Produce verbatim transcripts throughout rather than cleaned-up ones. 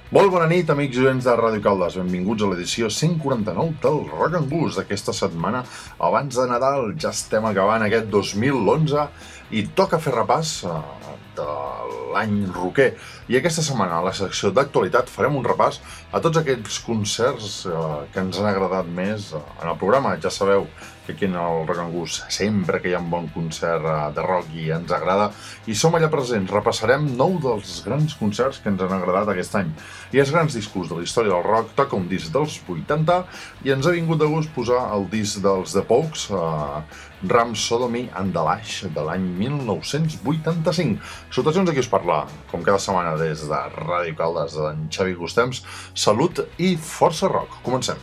Molt bona nit, amics i oients de Ràdio Caldes. Benvinguts a l'edició cent quaranta-nou del Rock and Blues d'aquesta setmana. Abans de Nadal ja estem acabant aquest dos mil onze i toca fer repàs de l'any rocker. I aquesta setmana, a la secció d'actualitat, farem un repàs a tots aquells concerts que ens han agradat més en el programa. Ja sabeu que aquí en el Rock and Blues sempre que hi ha un bon concert de rock i ens agrada i som allà presents. Repassarem nou dels grans concerts que ens han agradat aquest any. I els grans discos de la història del rock. Toca un disc dels vuitanta i ens ha vingut de gust posar el disc dels The Pogues, uh, Ram Sodomy and the Lash, de l'any mil nou-cents vuitanta-cinc. Salutacions, aquí us parla, com cada setmana des de Ràdio Caldes, d'en Xavi Gustems. Salut i força rock. Comencem.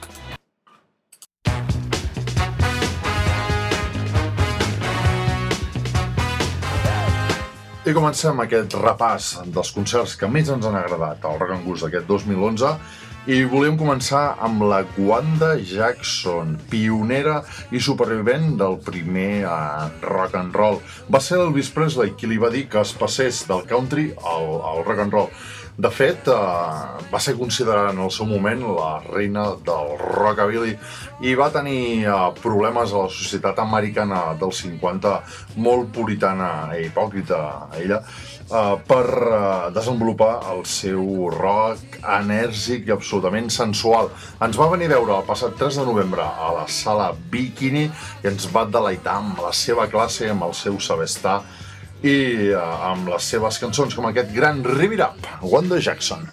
I comencem aquest repàs dels concerts que més ens han agradat al Rock and Blues d'aquest dos mil onze i volíem començar amb la Wanda Jackson, pionera i supervivent del primer uh, rock and roll. Va ser Elvis Presley qui li va dir que es passés del country al, al rock and roll. De fet, uh, va ser considerada en el seu moment la reina del rockabilly i va tenir uh, problemes a la societat americana dels cinquanta, molt puritana i hipòcrita ella, uh, per uh, desenvolupar el seu rock enèrgic i absolutament sensual. Ens va venir a veure el passat tres de novembre a la sala Bikini i ens va deleitar amb la seva classe, amb el seu saber estar i uh, amb les seves cançons com aquest gran Rev It Up, Wanda Jackson.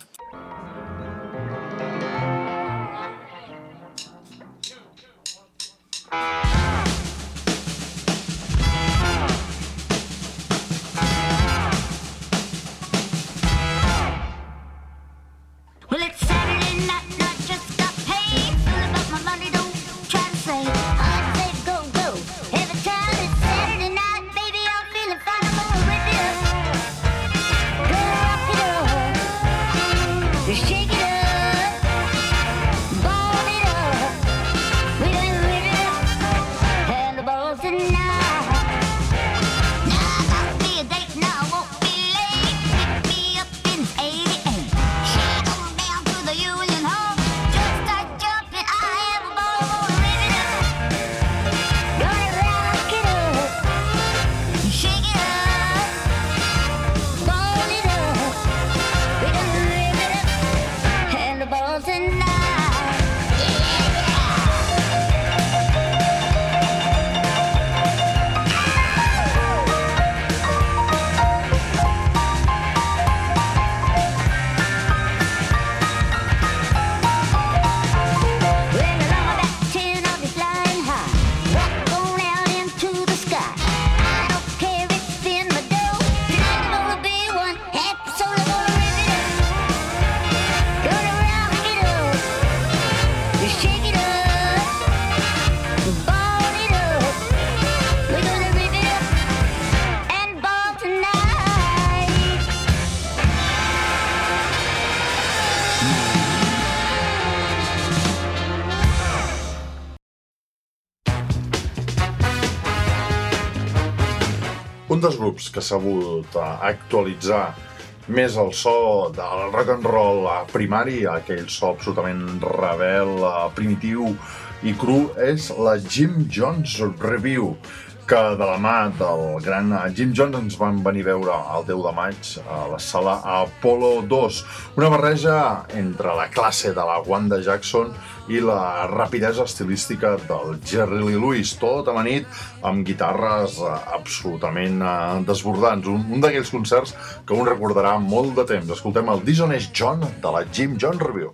Un dels grups que s'ha volgut actualitzar més el so del rock and roll primari, aquell so absolutament rebel, primitiu i cru, és la Jim Jones Revue, que de la mà del gran Jim Jones ens van venir a veure el deu de maig a la sala Apollo dos. Una barreja entre la classe de la Wanda Jackson i la rapidesa estilística del Jerry Lee Lewis, tota la nit amb guitarres absolutament desbordants. Un, un d'aquells concerts que un recordarà molt de temps. Escoltem el Dishonest John de la Jim Jones Revue.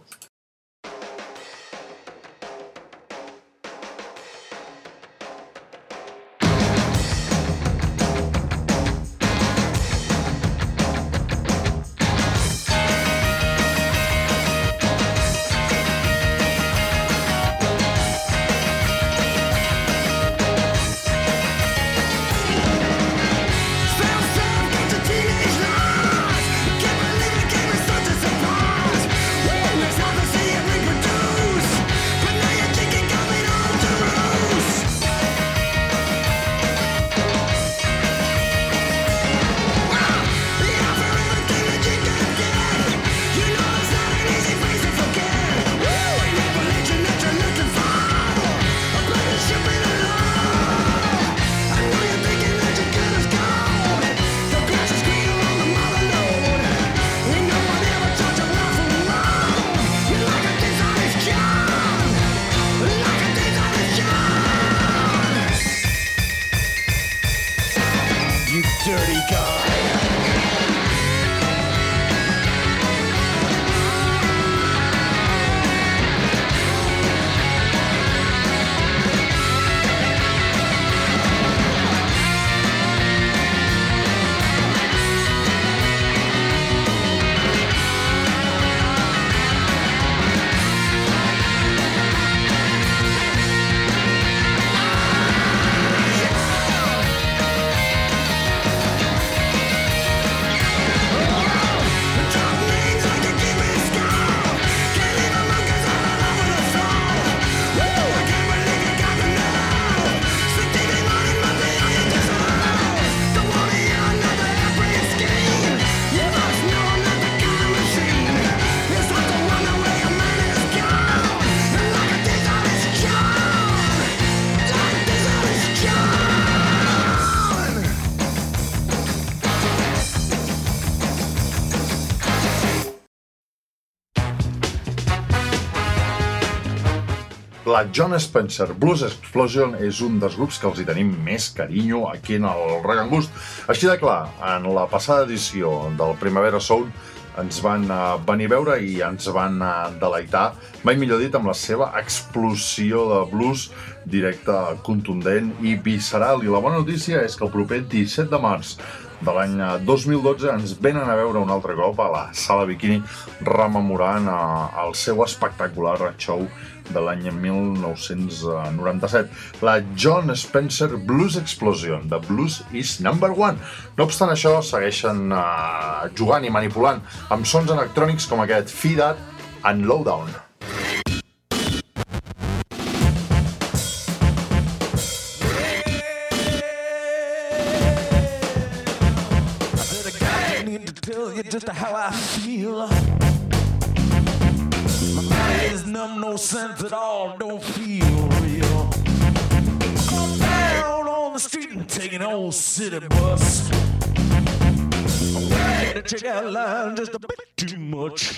Teenage lies, can't believe it came as such a surprise. Well, there's nothing La John Spencer Blues Explosion és un dels grups que els hi tenim més carinyo aquí en el Rock and Gust. Així de clar, en la passada edició del Primavera Sound ens van venir a veure i ens van deleitar, mai millor dit, amb la seva explosió de blues directe, contundent i visceral. I la bona notícia és que el proper disset de març de l'any dos mil dotze ens venen a veure un altre cop a la Sala Bikini rememorant el seu espectacular show de l'any mil nou-cents noranta-set. La John Spencer Blues Explosion, The Blues is Number One. No obstant això, segueixen uh, jugant i manipulant amb sons electrònics com aquest Feed That and Lowdown. Just how I feel. My body is numb, no sense at all, don't feel real. I'm down on the street and taking an old city bus. I'm ready to check out line just a bit too much.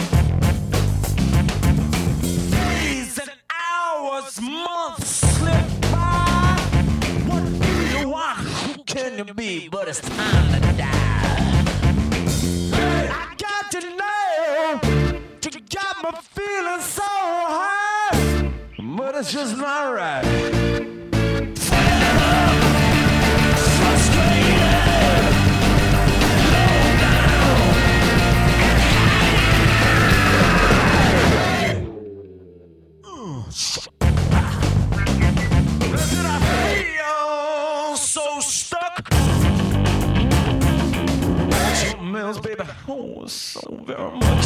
Days and hours, months slip by. What do you want? Who can you be? But it's time to die. I got to know, you got me feeling so high, but it's just not right. Fed up, frustrated, low down, and high. I feel so stuck. Mills, baby, oh, so very much.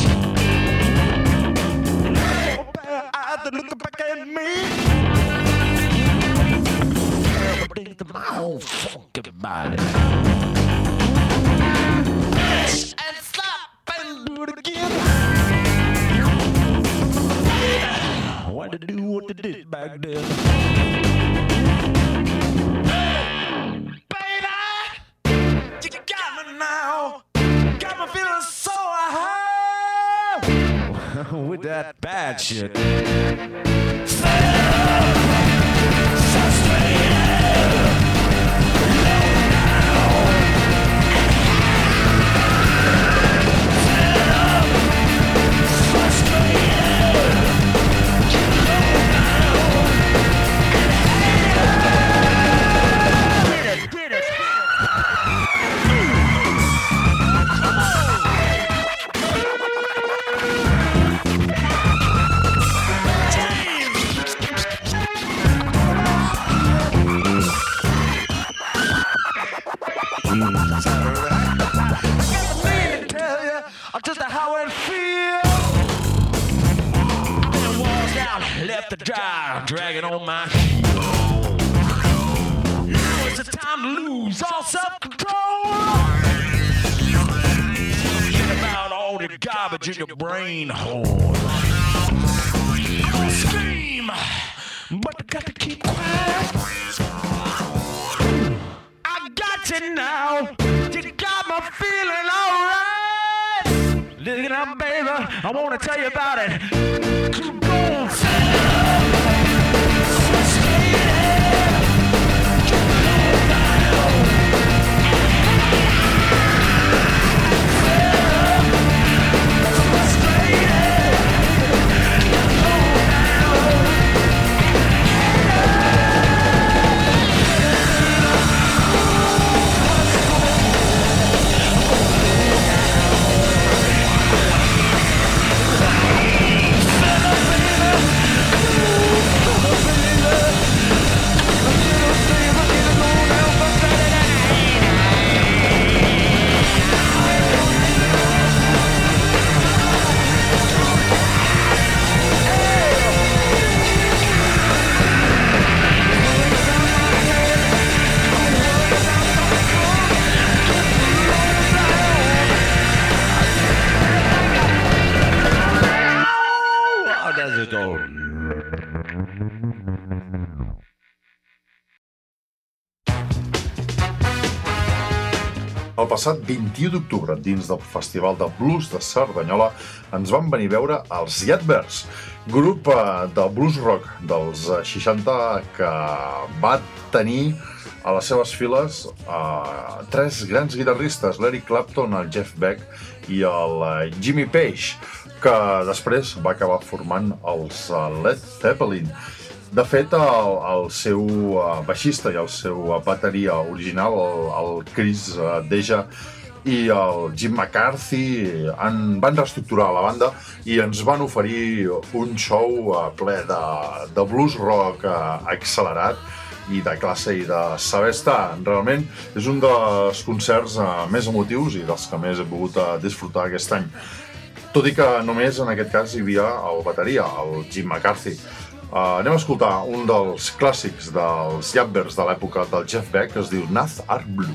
Oh, bad eyes that look back at me. Everything to my whole funky body. And stop and do it again. Why to do what they did back then? Baby, you got me now. Got me feeling so high with that bad shit. Fed up, frustrated, low down, fed up, frustrated, low down, get it, get it. Just how it feels. Been walls down, left to dry, dragging on my heels. Now it's the time to lose all self-control. Forget about all the garbage in your brain hole. I scream, but I got to keep quiet. I got you now. You got me feeling alright. Listen up, baby, I wanna tell you about it. Keep going, fed up, frustrated, low down. El passat vint-i-u d'octubre, dins del Festival de Blues de Cerdanyola, ens van venir a veure els Yardbirds, grup de blues rock dels seixanta que va tenir a les seves files uh, tres grans guitarristes, l'Eric Clapton, el Jeff Beck i el Jimmy Page, que després va acabar formant els Led Zeppelin. De fet, el, el seu baixista i el seu bateria original, el, el Chris Deja i el Jim McCarthy, en, van reestructurar la banda i ens van oferir un show ple de, de blues rock accelerat i de classe i de saber estar. Realment és un dels concerts més emotius i dels que més he pogut disfrutar aquest any. Tot i que només en aquest cas hi havia el bateria, el Jim McCarthy. Uh, anem a escoltar un dels clàssics dels Yardbirds de l'època del Jeff Beck, que es diu Nath Art Blue.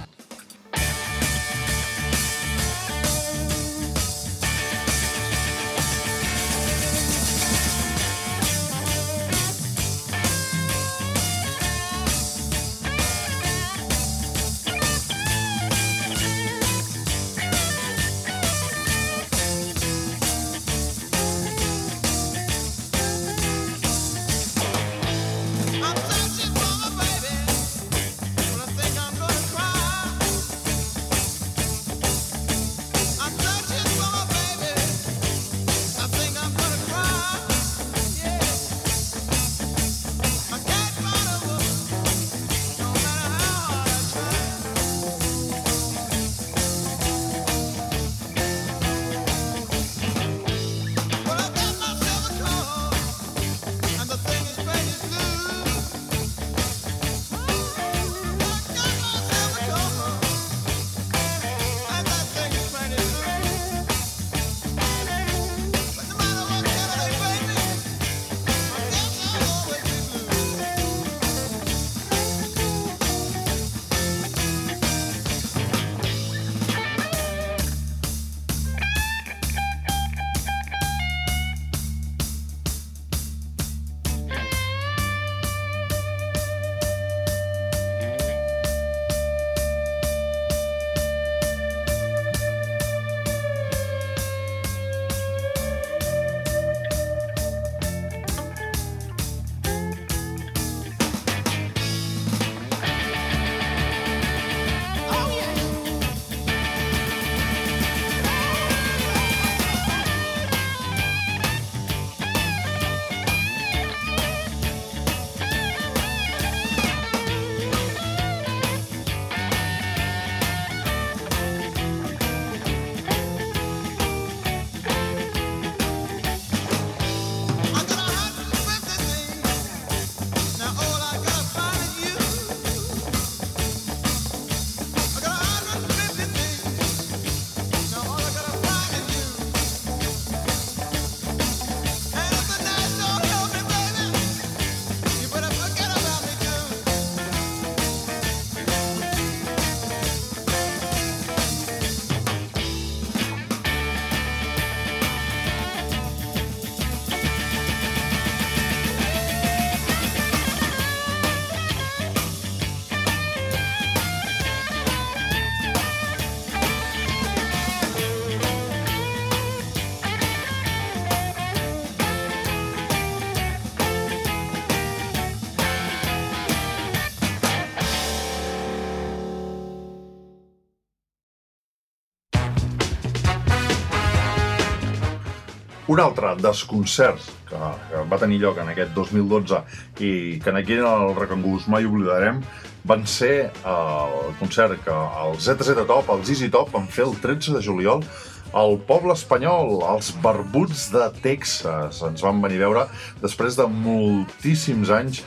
Un altre dels concerts que va tenir lloc en aquest dos mil dotze i que aquí en el Recangús mai oblidarem van ser el concert que el Z Z Top, el Z Z Top, van fer el tretze de juliol al poble espanyol, els Barbuts de Texas. Ens van venir a veure després de moltíssims anys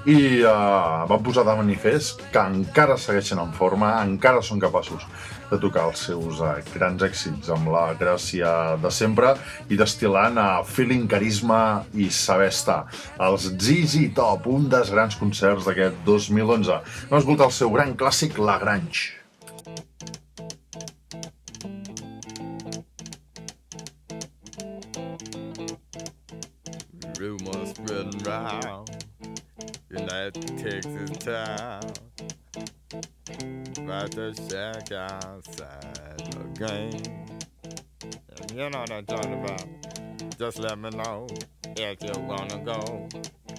i uh, van posar de manifest que encara segueixen en forma, encara són capaços de tocar els seus uh, grans èxits amb la gràcia de sempre i destil·lant a uh, feeling, carisma i saber estar. Els Z Z Top, un dels grans concerts d'aquest dos mil onze. Vam escoltar el seu gran clàssic, La Grange. Rumors spreading round in that Texas town. about to check outside the game. You know what I'm talking about. Just let me know if you wanna go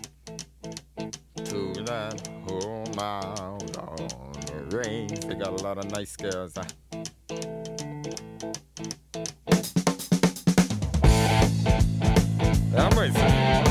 to that whole mile on the range. They got a lot of nice girls. Huh? I'm racing.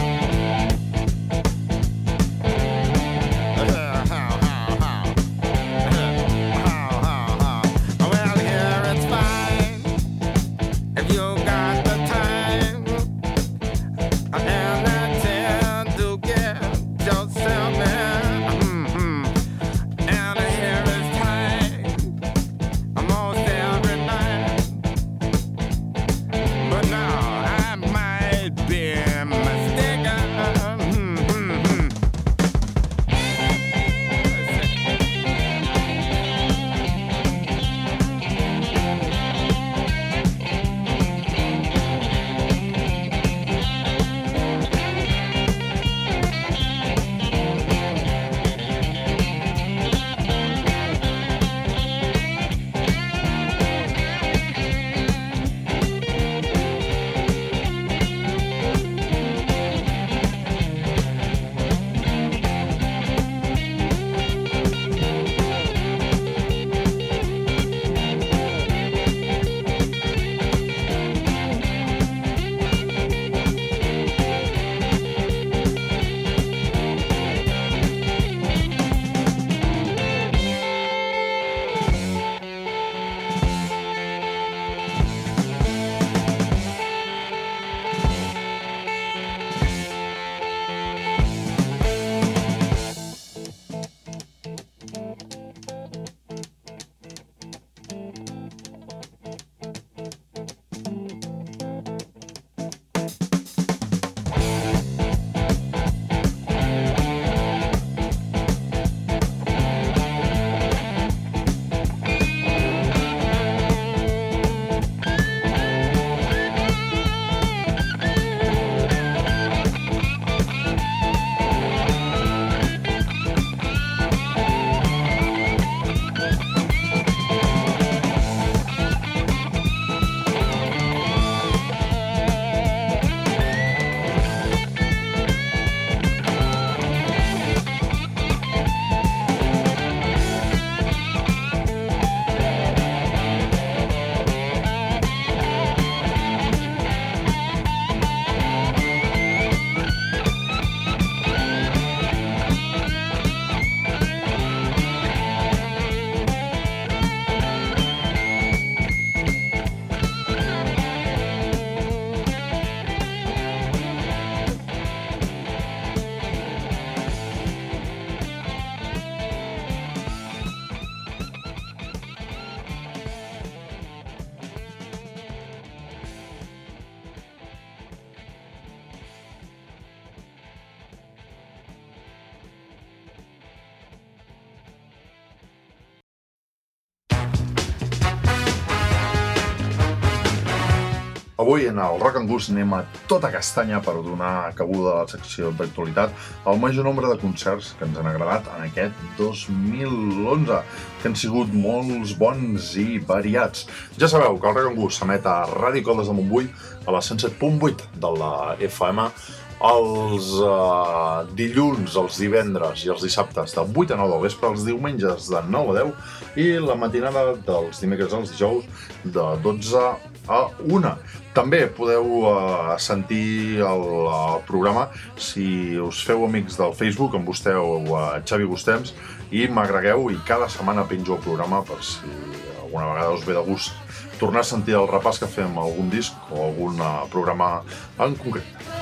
Avui en el Rock and Gust anem a tota castanya per donar cabuda a la secció d'actualitat al major nombre de concerts que ens han agradat en aquest dos mil onze, que han sigut molts bons i variats. Ja sabeu que el Rock and Gust s'emet a Ràdio Caldes de Montbui a la cent set punt vuit de la F M els uh, dilluns, els divendres i els dissabtes de vuit a nou del vespre, els diumenges de nou a deu i la matinada dels dimecres als dijous de dotze a una. També podeu uh, sentir el uh, programa si us feu amics del Facebook, em busqueu uh, Xavi Gustems i m'agregueu i cada setmana penjo el programa per si alguna vegada us ve de gust tornar a sentir el repàs que fem a algun disc o algun uh, programa en concret.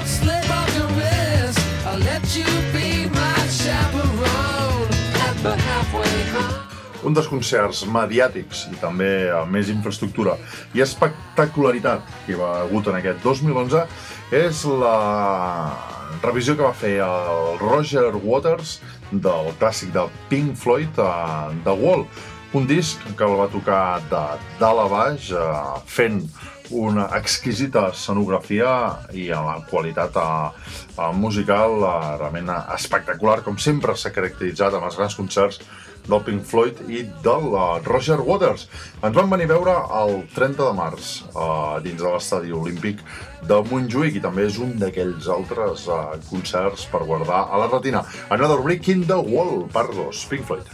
Un dels concerts mediàtics i també amb més infraestructura i espectacularitat que hi ha hagut en aquest dos mil onze és la revisió que va fer el Roger Waters del clàssic de Pink Floyd, The Wall, un disc que el va tocar de dalt a baix fent una exquisita escenografia i amb la qualitat musical realment espectacular, com sempre s'ha caracteritzat amb els grans concerts del Pink Floyd i del uh, Roger Waters. Ens van venir a veure el trenta de març uh, dins de l'estadi olímpic de Montjuïc i també és un d'aquells altres uh, concerts per guardar a la retina. Another Brick in the Wall, part dos, Pink Floyd.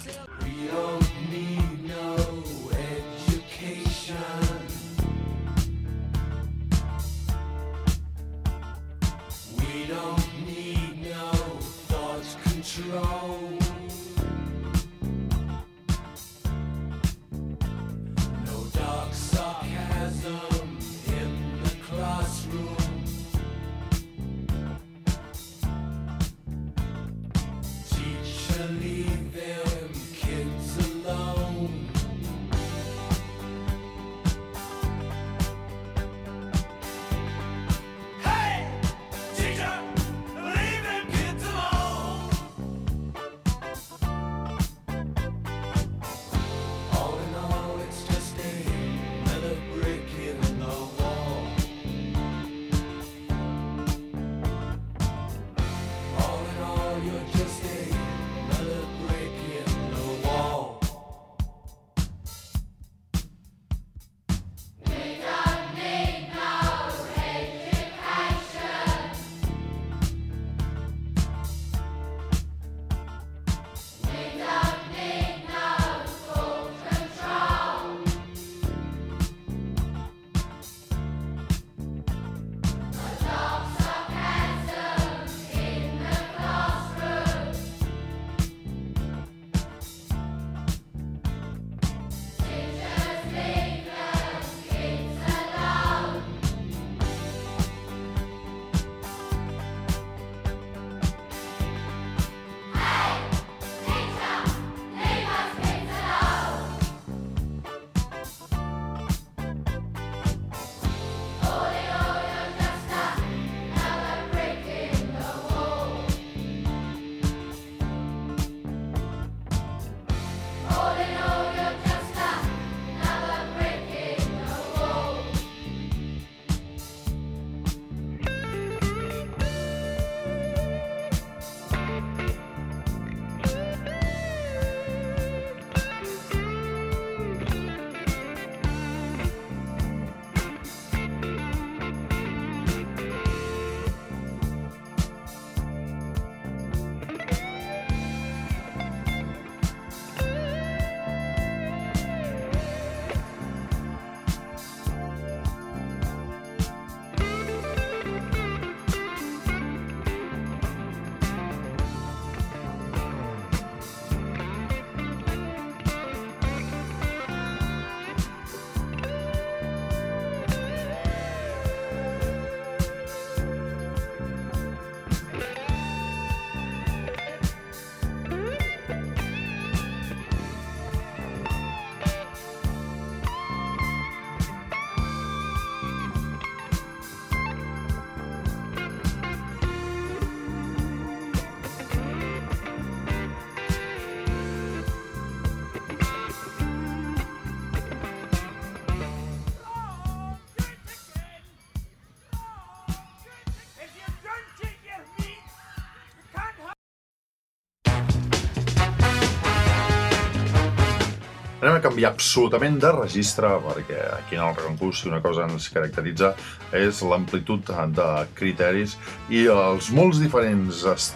Anem a canviar absolutament de registre perquè aquí en el Rock si una cosa ens caracteritza és l'amplitud de criteris i els molts diferents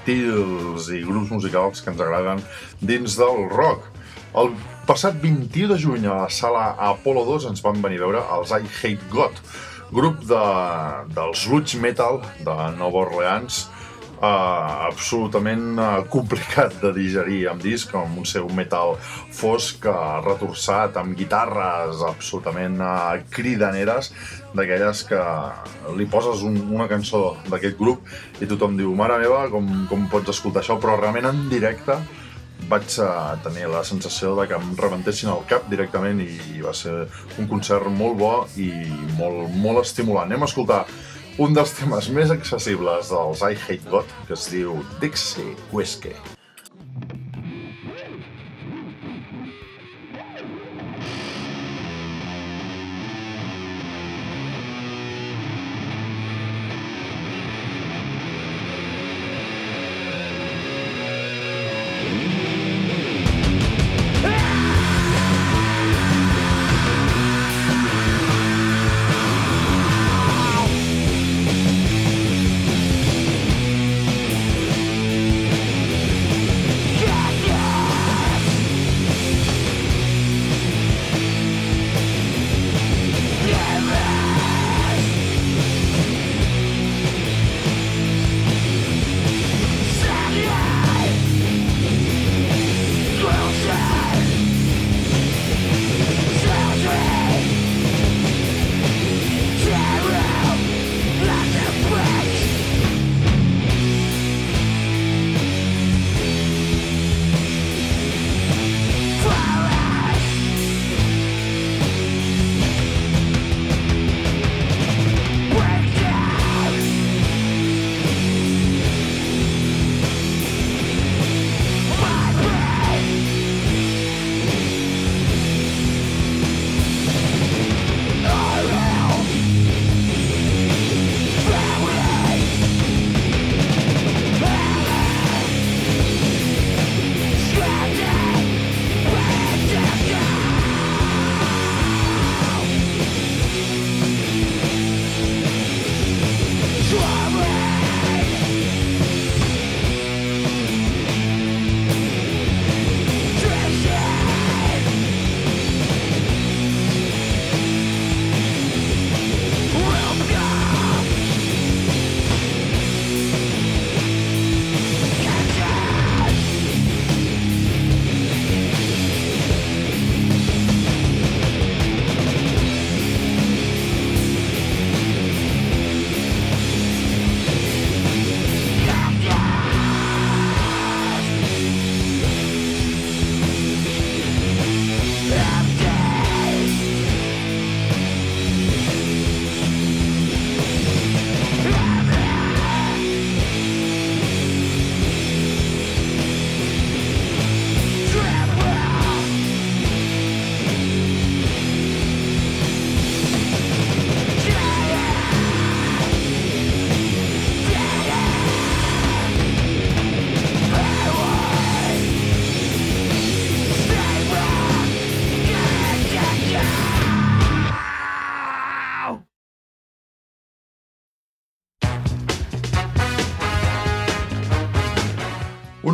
estils i grups musicals que ens agraden dins del rock. El passat vint-i-u de juny a la sala Apollo dos ens van venir a veure els I Hate God, grup de, del sludge metal de Nova Orleans, Uh, absolutament uh, complicat de digerir amb disc, amb un seu metal fosc, uh, retorçat, amb guitarres absolutament uh, cridaneres, d'aquelles que li poses un, una cançó d'aquest grup i tothom diu, mare meva, com, com pots escoltar això? Però realment en directe vaig uh, tenir la sensació de que em rebentessin el cap directament i va ser un concert molt bo i molt, molt estimulant. Anem a escoltar un dels temes més accessibles dels I Hate God, que es diu Dixie Whiskey.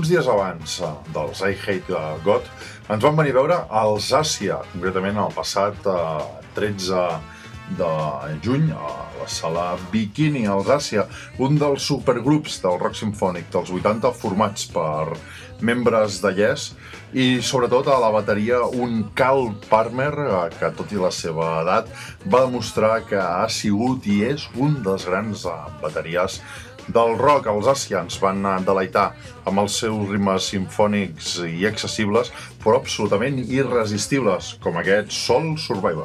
uns dies abans uh, dels I Hate God ens van venir a veure els Àsia, concretament el passat uh, tretze de juny a la sala Bikini, els Àsia, un dels supergrups del rock simfònic dels vuitanta formats per membres de Yes i sobretot a la bateria un Carl Palmer que tot i la seva edat va demostrar que ha sigut i és un dels grans bateries del rock. Els Àsia ens van deleitar amb els seus ritmes simfònics i accessibles però absolutament irresistibles com aquest Soul Survivor.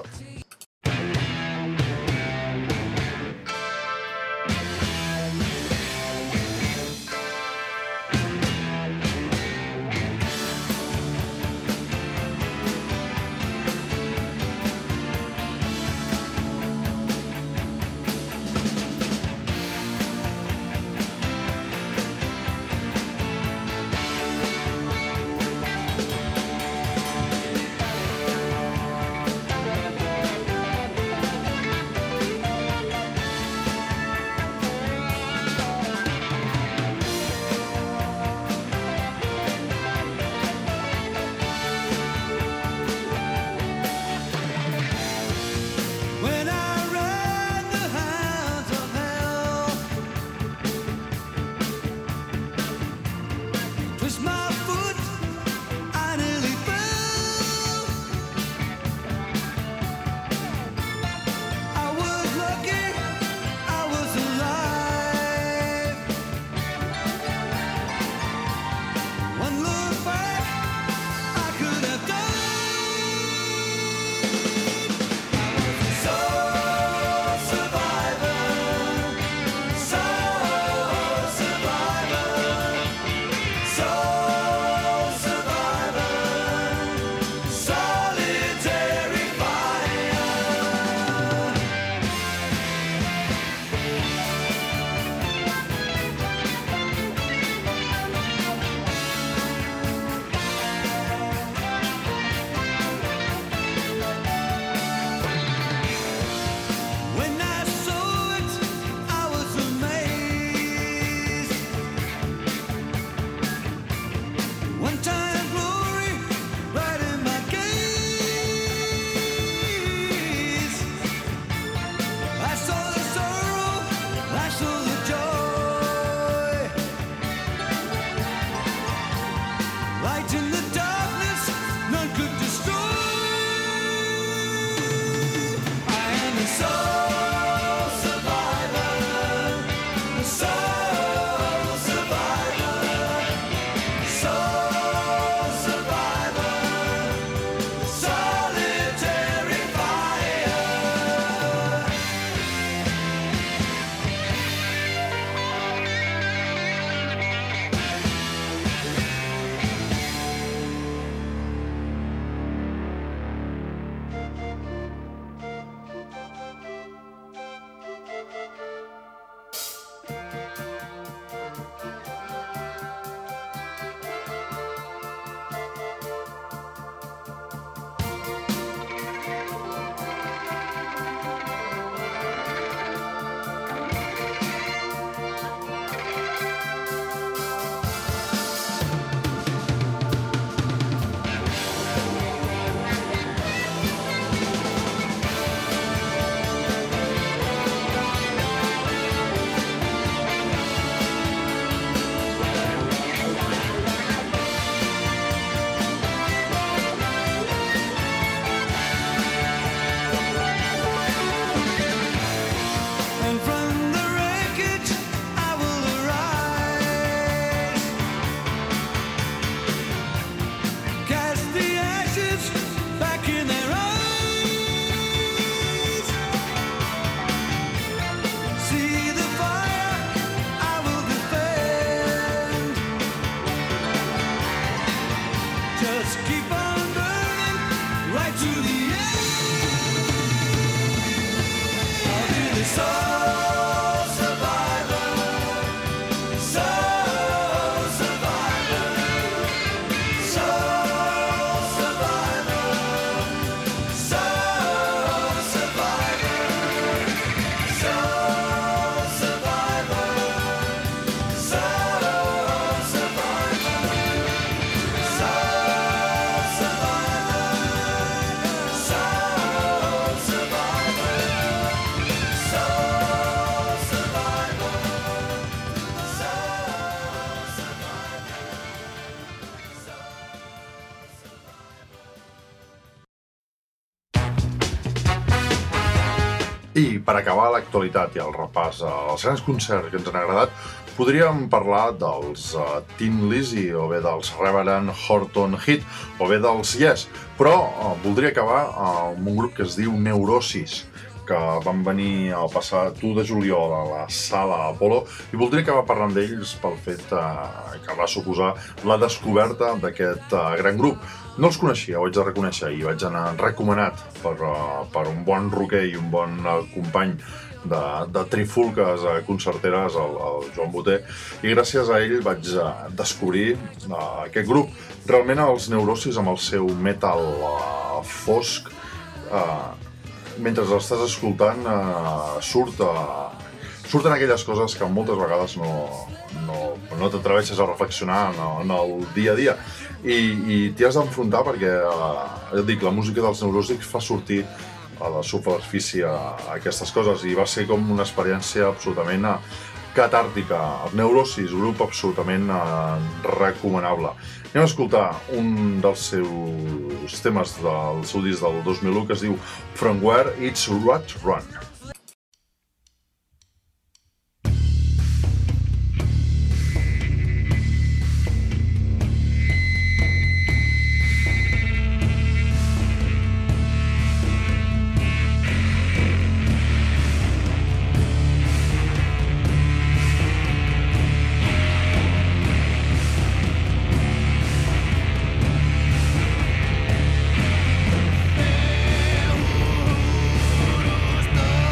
I per acabar l'actualitat i el repàs als grans concerts que ens han agradat, podríem parlar dels uh, Tin Lizzy, o bé dels Reverend Horton Heat, o bé dels Yes, però uh, voldria acabar uh, amb un grup que es diu Neurosis, que van venir el passat u de juliol a la Sala Apollo, i voldria acabar parlant d'ells pel fet uh, que va suposar la descoberta d'aquest uh, gran grup. No els coneixia, ho haig de reconèixer, i vaig anar recomanat per, uh, per un bon rocker i un bon uh, company de, de trifulques uh, concerteres, el, el Joan Boter, i gràcies a ell vaig uh, descobrir uh, aquest grup. Realment els Neurosis, amb el seu metal uh, fosc, uh, mentre l'estàs escoltant, uh, surt, uh, surten aquelles coses que moltes vegades no, no, no t'atreveixes a reflexionar en, en el dia a dia. I, i t'hi has d'enfrontar perquè, uh, ja et dic, la música dels Neurosis fa sortir a la superfície aquestes coses, i va ser com una experiència absolutament uh, catàrtica. Neurosis, grup absolutament uh, recomanable. Anem a escoltar un dels seus temes del seu disc del dos mil u que es diu From Where It's Rat Run. Stop.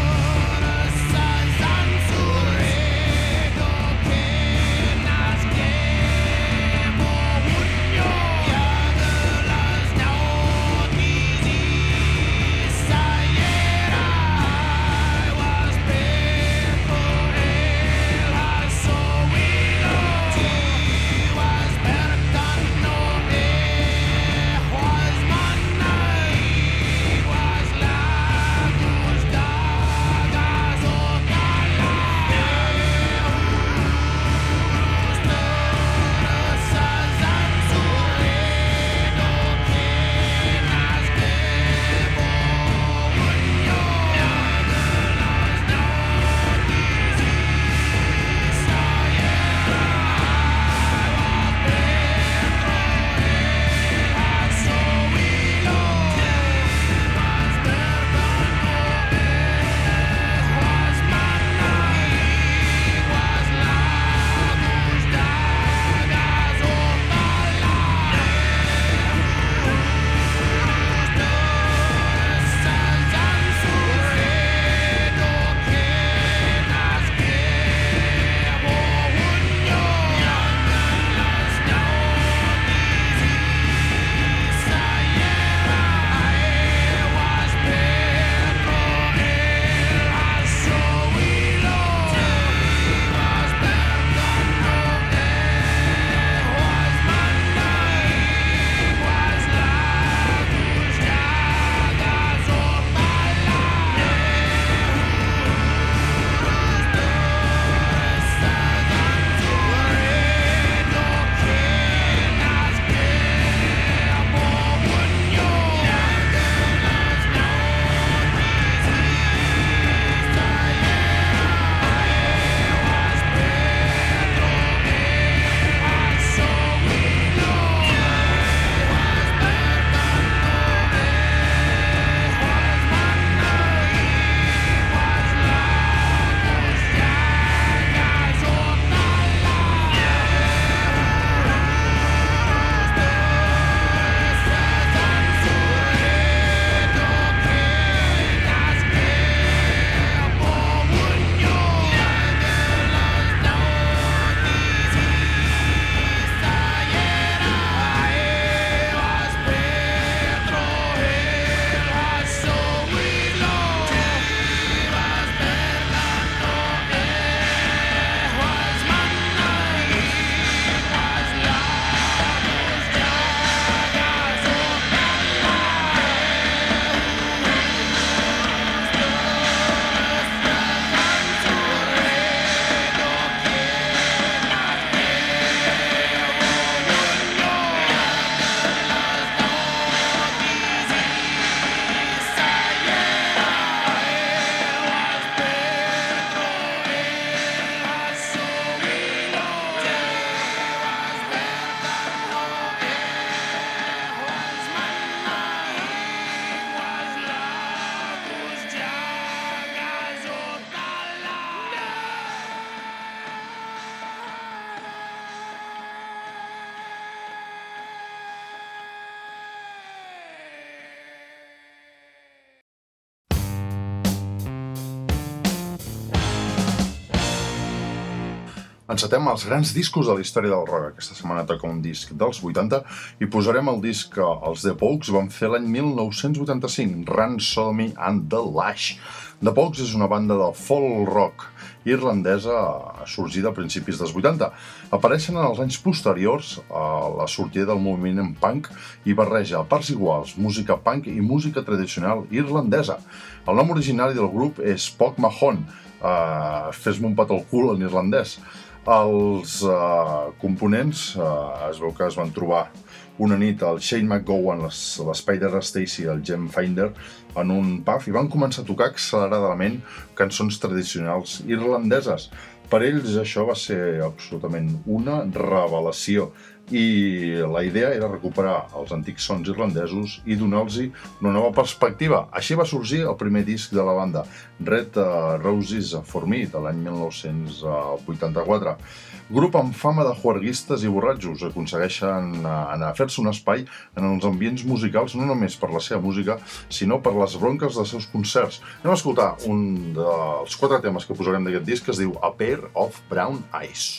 Encetem els grans discos de la història del rock. Aquesta setmana toca un disc dels vuitanta i posarem el disc que els The Pogues van fer l'any mil nou-cents vuitanta-cinc, Run Sodomy and the Lash. The Pogues és una banda de folk rock irlandesa sorgida a principis dels vuitanta. Apareixen en els anys posteriors a la sortida del moviment en punk i barreja a parts iguals música punk i música tradicional irlandesa. El nom originari del grup és Pog Mahon, uh, fes-me un pat al cul en irlandès. Els uh, components uh, es veu que es van trobar una nit el Shane McGowan, l'Spider Stacy i el Gem Finder en un pub i van començar a tocar acceleradament cançons tradicionals irlandeses. Per ells això va ser absolutament una revelació i la idea era recuperar els antics sons irlandesos i donar-los una nova perspectiva. Així va sorgir el primer disc de la banda, Red Roses for Me, de l'any mil nou-cents vuitanta-quatre. Grup amb fama de juerguistes i borratxos, aconsegueixen anar a fer-se un espai en els ambients musicals, no només per la seva música, sinó per les bronques dels seus concerts. Anem a escoltar un dels quatre temes que posarem d'aquest disc, que es diu A Pair of Brown Eyes.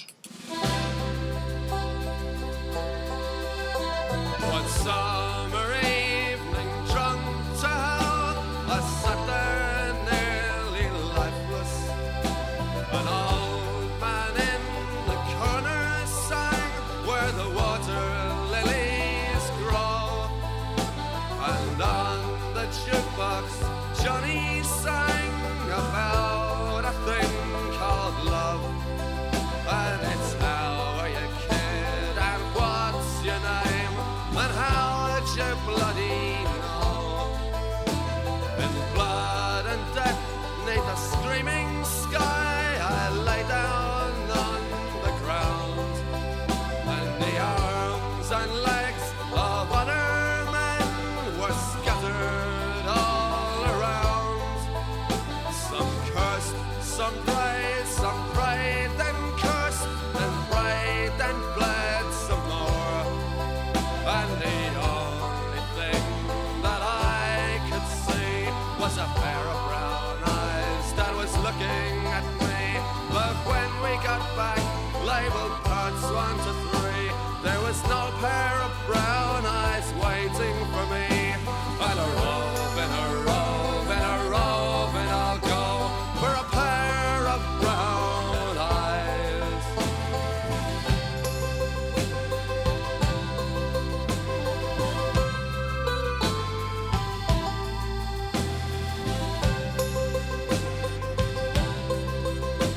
One summer evening, drunk to hell, I sat there nearly lifeless. An old man in the corner sang where the water lilies grow, and on the jukebox Johnny sang about a thing called love. And it's how are you, kid, and what's your name, and how would you bloody know? In blood and death, neath a screaming sky, I lay down on the ground, and the arms and legs of other men were scattered all around. Some cursed, some prayed, some prayed, then cursed, then prayed, then bled some more. And the only thing that I could see was a pair of brown eyes that was looking at me. But when we got back, labeled parts one to three, there was no pair of brown eyes waiting for me. And a rove, and a rove, and a rove, and I'll go for a pair of brown eyes.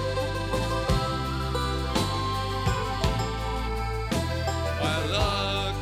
I looked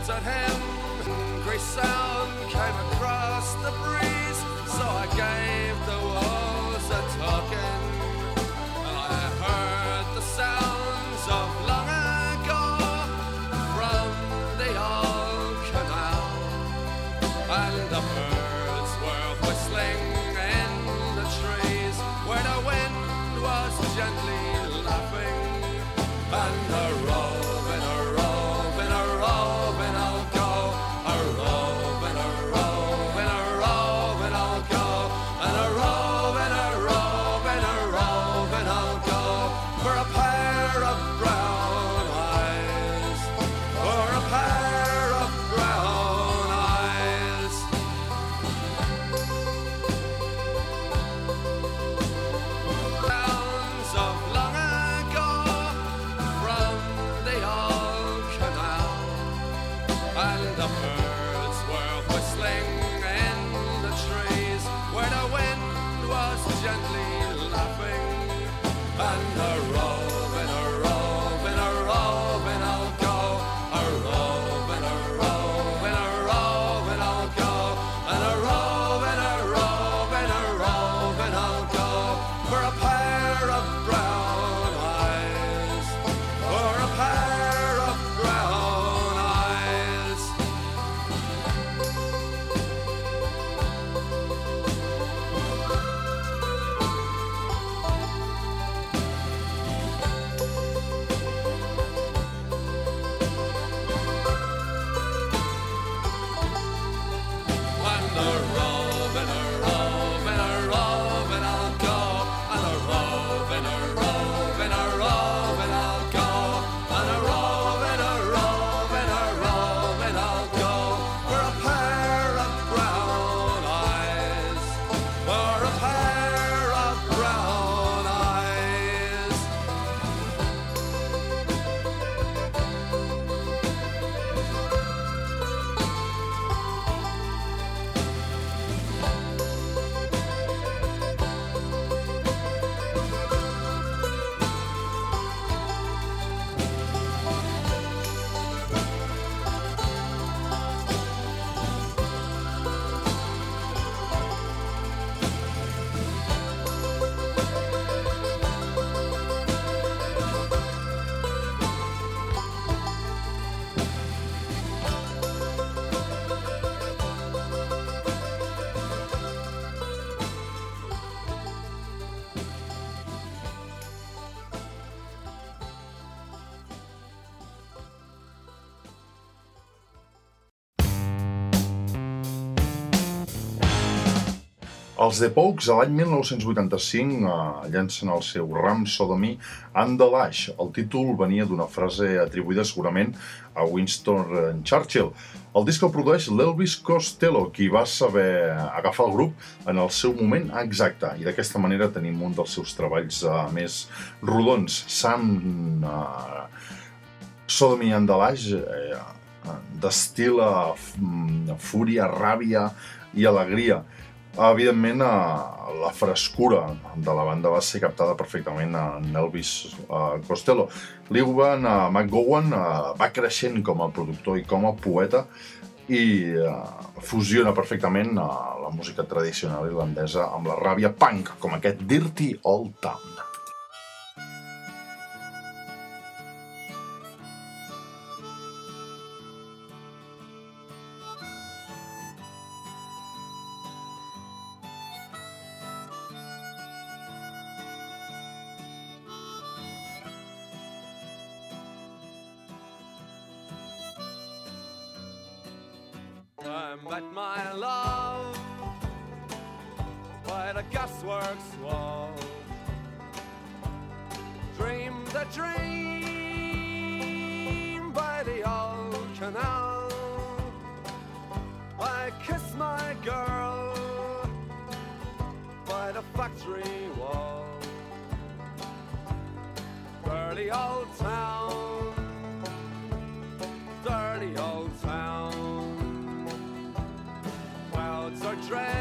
Els The Pogues, a l'any mil nou-cents vuitanta-cinc, eh, llancen el seu Ram Sodomy and the Lash. El títol venia d'una frase atribuïda segurament a Winston Churchill. El disc el produeix l'Elvis Costello, qui va saber agafar el grup en el seu moment exacte. I d'aquesta manera tenim un dels seus treballs eh, més rodons. Sam eh, Sodomy and the Lash eh, destil·la fúria, ràbia i alegria. Evidentment, la frescura de la banda va ser captada perfectament en Elvis Costello. L'Ewan McGowan va creixent com a productor i com a poeta i fusiona perfectament la música tradicional irlandesa amb la ràbia punk, com aquest Dirty Old Town. I met my love by the gasworks wall. Dreamed a dream by the old canal. I kissed my girl by the factory wall. Dirty old town, dirty old town. Clouds are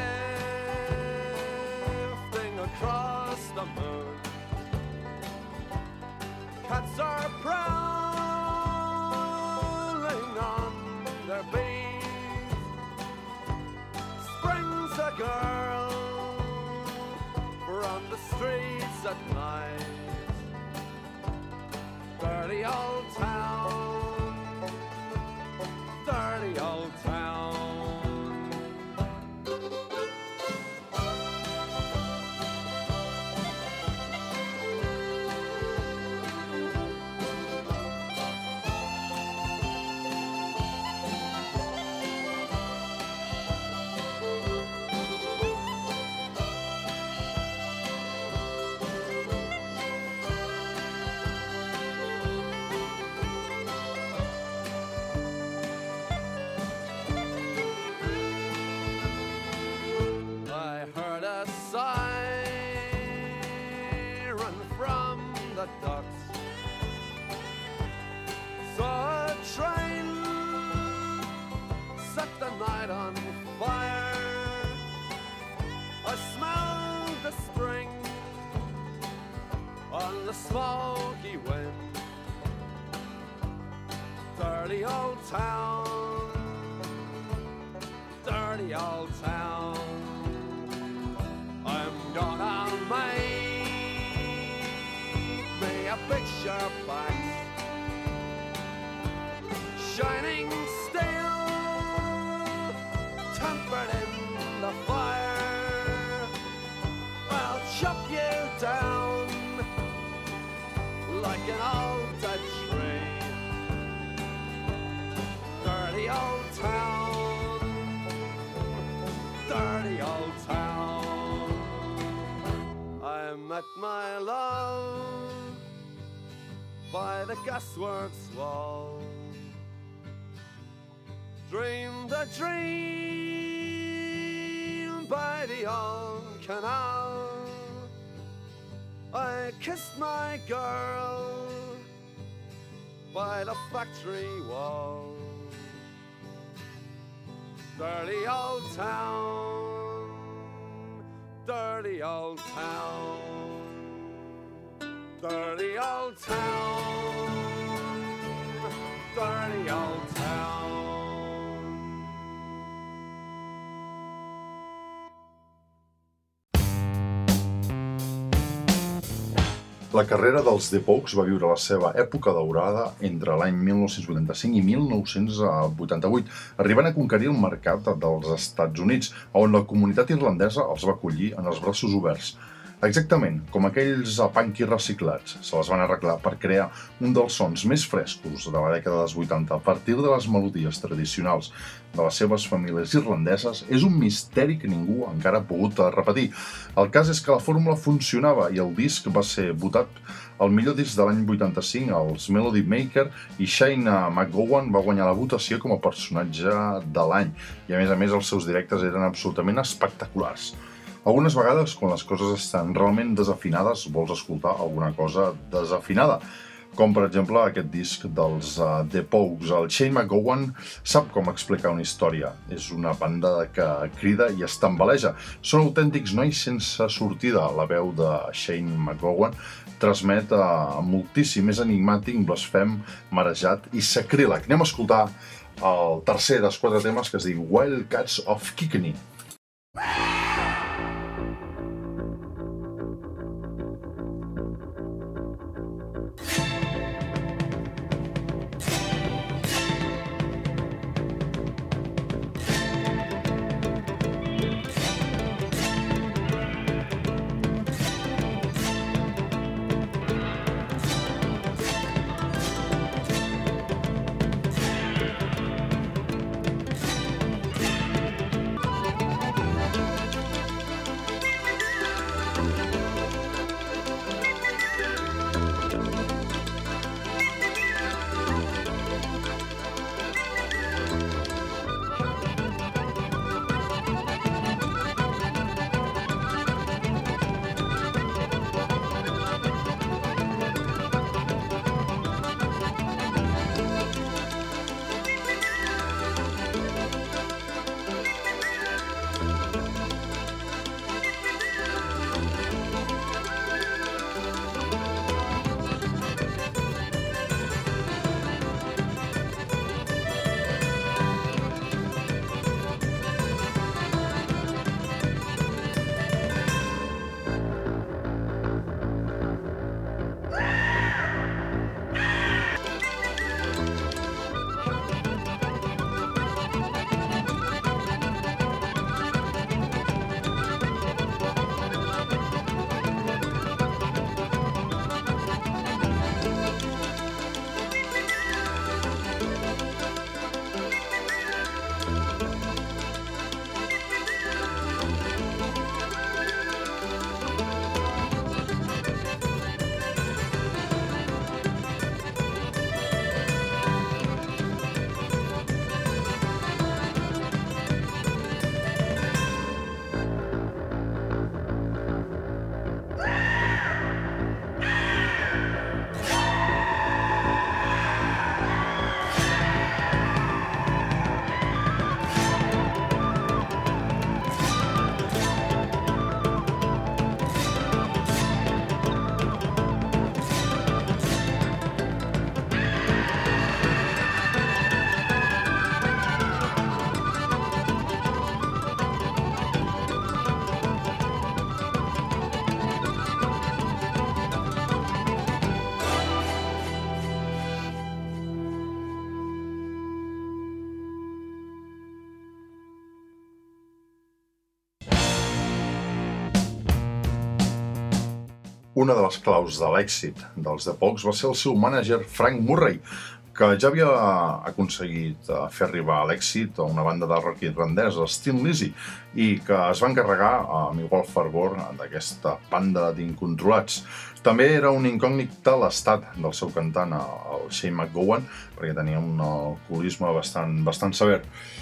drifting across the moon. Cats are prowling on their beat. Springs a girl from the streets at night. Dirty old town, dirty old town. Smoky wind, dirty old town, dirty old town. I'm gonna make me a picture box, shining steel, tempered in the fire. I'll chop you down like an old Dutch tree. Dirty old town, dirty old town. I met my love by the gasworks wall. Dreamed a dream by the old canal. I kissed my girl by the factory wall. Dirty old town, dirty old town, dirty old town, dirty old town. La carrera dels The Pogues va viure la seva època daurada entre l'any mil nou-cents vuitanta-cinc i mil nou-cents vuitanta-vuit, arribant a conquerir el mercat dels Estats Units, on la comunitat irlandesa els va acollir en els braços oberts. Exactament, com aquells punky reciclats, se les van arreglar per crear un dels sons més frescos de la dècada dels vuitanta a partir de les melodies tradicionals de les seves famílies irlandeses és un misteri que ningú encara ha pogut repetir. El cas és que la fórmula funcionava i el disc va ser votat el millor disc de l'any vuitanta-cinc als Melody Maker i Shane McGowan va guanyar la votació com a personatge de l'any i a més a més els seus directes eren absolutament espectaculars. Algunes vegades, quan les coses estan realment desafinades, vols escoltar alguna cosa desafinada, com per exemple aquest disc dels uh, The Pogues. El Shane McGowan sap com explicar una història. És una banda que crida i es tambaleja. Són autèntics nois sense sortida. La veu de Shane McGowan transmet uh, moltíssim, és enigmàtic, blasfem, marejat i sacríleg. Anem a escoltar el tercer dels quatre temes que es diu Wildcats of Kilkenny. Una de les claus de l'èxit dels The Pogues va ser el seu mànager Frank Murray, que ja havia aconseguit fer arribar a l'èxit a una banda de rock irlandès, el Thin Lizzy, i que es va encarregar amb igual fervor d'aquesta banda d'incontrolats. També era un incògnita l'estat del seu cantant, el Shane McGowan, perquè tenia un alcoholisme bastant, bastant sever.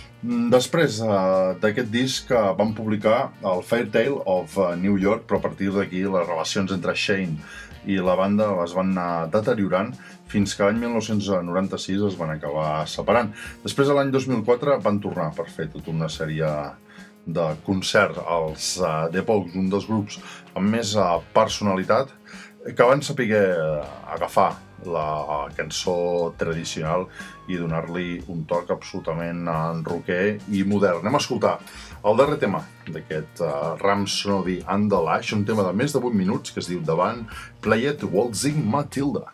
Després d'aquest disc van publicar el Fairtale of New York, però a partir d'aquí les relacions entre Shane i la banda es van anar deteriorant fins que l'any mil nou-cents noranta-sis es van acabar separant. Després, l'any dos mil quatre, van tornar per fer tota una sèrie de concerts. Els The Pogues, un dels grups amb més personalitat, que van saber agafar la cançó tradicional i donar-li un toc absolutament rocker i modern. Anem a escoltar el darrer tema d'aquest uh, Rhapsody and the Lash, un tema de més de vuit minuts que es diu The Band Played Waltzing Matilda.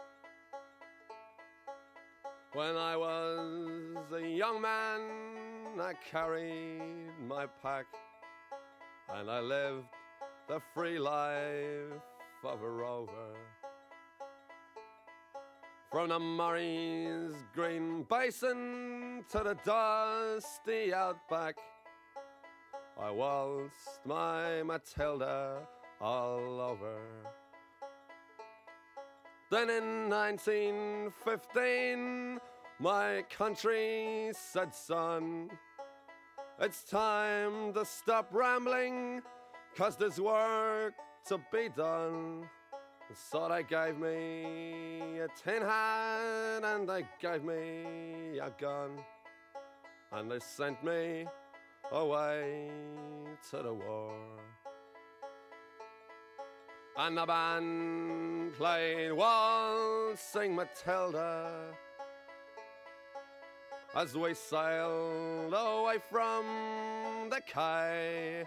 When I was a young man I carried my pack, and I lived the free life of a rover. From the Murray's green basin to the dusty outback, I waltzed my Matilda all over. Then in nineteen fifteen, my country said, son, it's time to stop rambling, 'cause there's work to be done. So they gave me a tin hat and they gave me a gun, and they sent me away to the war. And the band played Waltzing Matilda as we sailed away from the quay.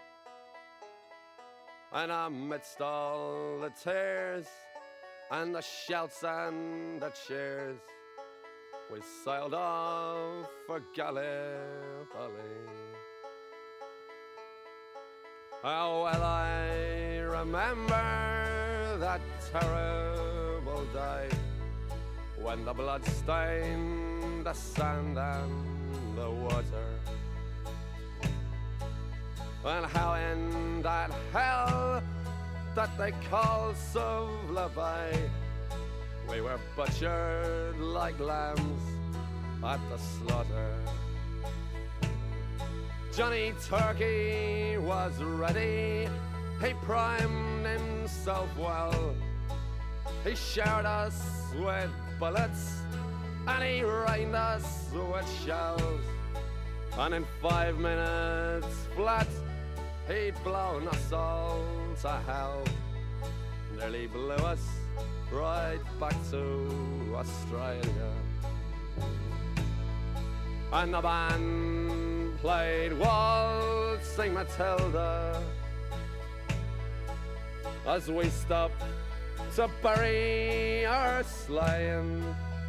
And amidst all the tears and the shouts and the cheers, we sailed off for Gallipoli. How well I remember that terrible day when the blood stained the sand and the water, and how in that hell that they call Suvla Bay, we were butchered like lambs at the slaughter. Johnny Turkey was ready, he primed himself well, he showered us with bullets and he rained us with shells, and in five minutes flat he'd blown us all to hell, nearly blew us right back to Australia. And the band played Waltzing Matilda as we stopped to bury our slain.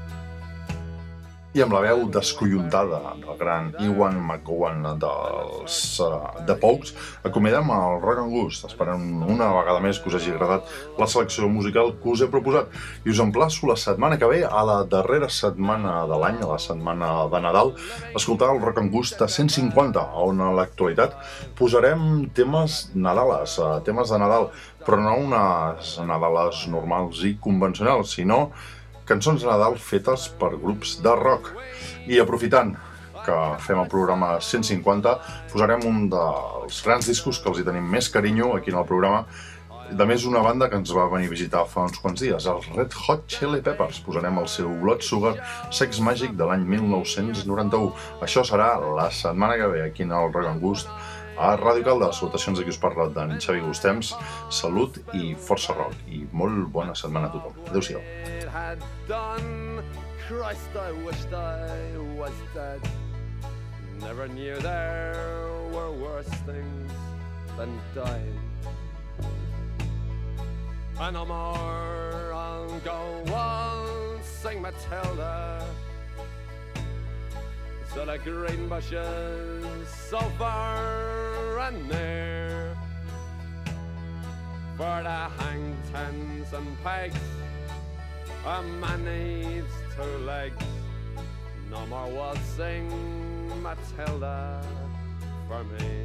I amb la veu descollontada del gran Ewan McGowan dels uh, The Pogues, acomiadem el Rock and Gust, esperant una vegada més que us hagi agradat la selecció musical que us he proposat. I us emplaço la setmana que ve, a la darrera setmana de l'any, a la setmana de Nadal, a escoltar el Rock and Gust a cent cinquanta, on a l'actualitat posarem temes nadales, uh, temes de Nadal, però no unes Nadales normals i convencionals, sinó cançons de Nadal fetes per grups de rock. I aprofitant que fem el programa cent cinquanta, posarem un dels grans discos que els hi tenim més carinyo aquí en el programa, de més una banda que ens va venir a visitar fa uns quants dies, els Red Hot Chili Peppers. Posarem el seu Blood Sugar Sex Magic de l'any mil nou-cents noranta-u. Això serà la setmana que ve aquí en el Rock and Gust a Ràdio Caldes. Salutacions de qui us parla, d'en Xavi Gustems. Salut i força rock, i molt bona setmana a tothom. Adéu-siau. Had done, Christ, I wished I was dead. Never knew there were worse things than dying. And no more I'll go waltzing Matilda so the green bushes so far and near, for the hang tens and pegs a man needs two legs. No more waltzing Matilda for me.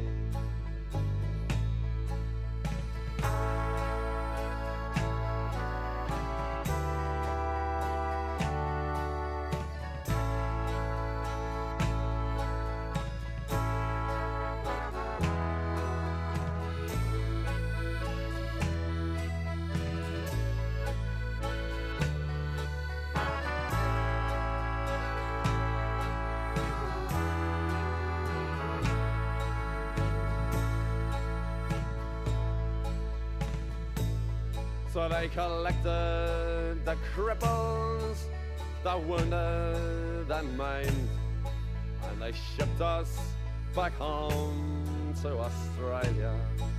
So they collected the cripples, the wounded and maimed, and they shipped us back home to Australia.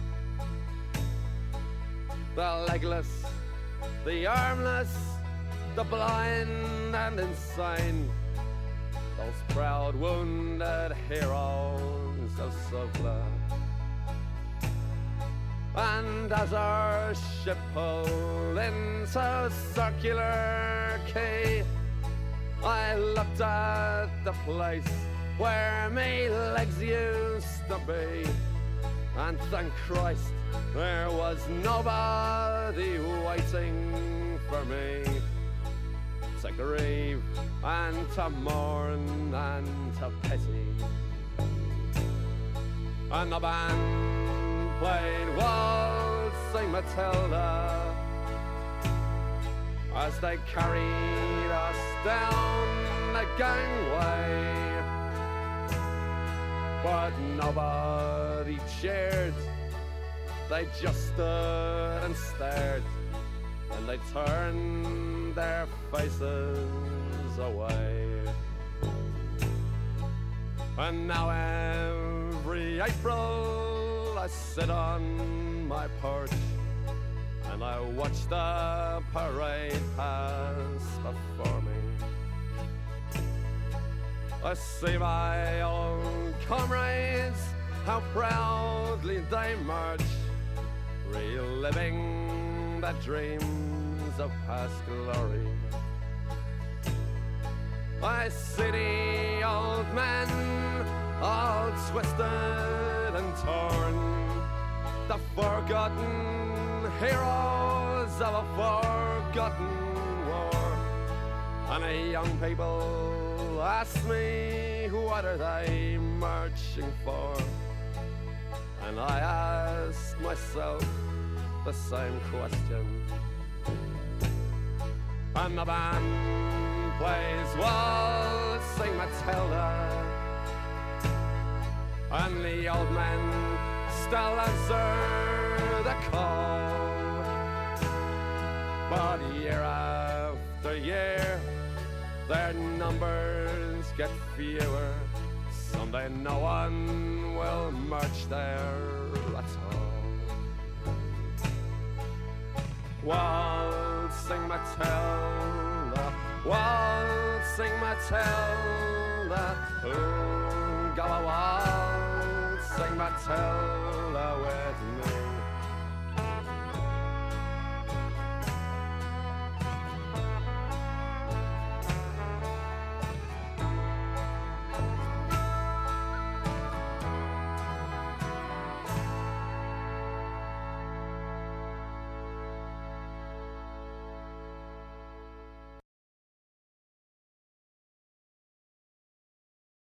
The legless, the armless, the blind and insane, those proud wounded heroes so souffle. And as our ship pulled into Circular Quay, I looked at the place where me legs used to be, and thank Christ there was nobody waiting for me to grieve and to mourn and to pity. And the band played Waltzing Matilda as they carried us down the gangway, but nobody cheered. They just stood and stared, and they turned their faces away. And now every April I sit on my porch and I watch the parade pass before me. I see my old comrades, how proudly they march, reliving the dreams of past glory. I see the old men, all twisted and torn, the forgotten heroes of a forgotten war. And the young people ask me, what are they marching for? And I ask myself the same question. And the band plays Waltzing Matilda, and the old men still answer the call. But year after year, their numbers get fewer. Someday no one will march there at all. Waltzing Matilda, waltzing Matilda, ooh, go a waltzing Matilda with me.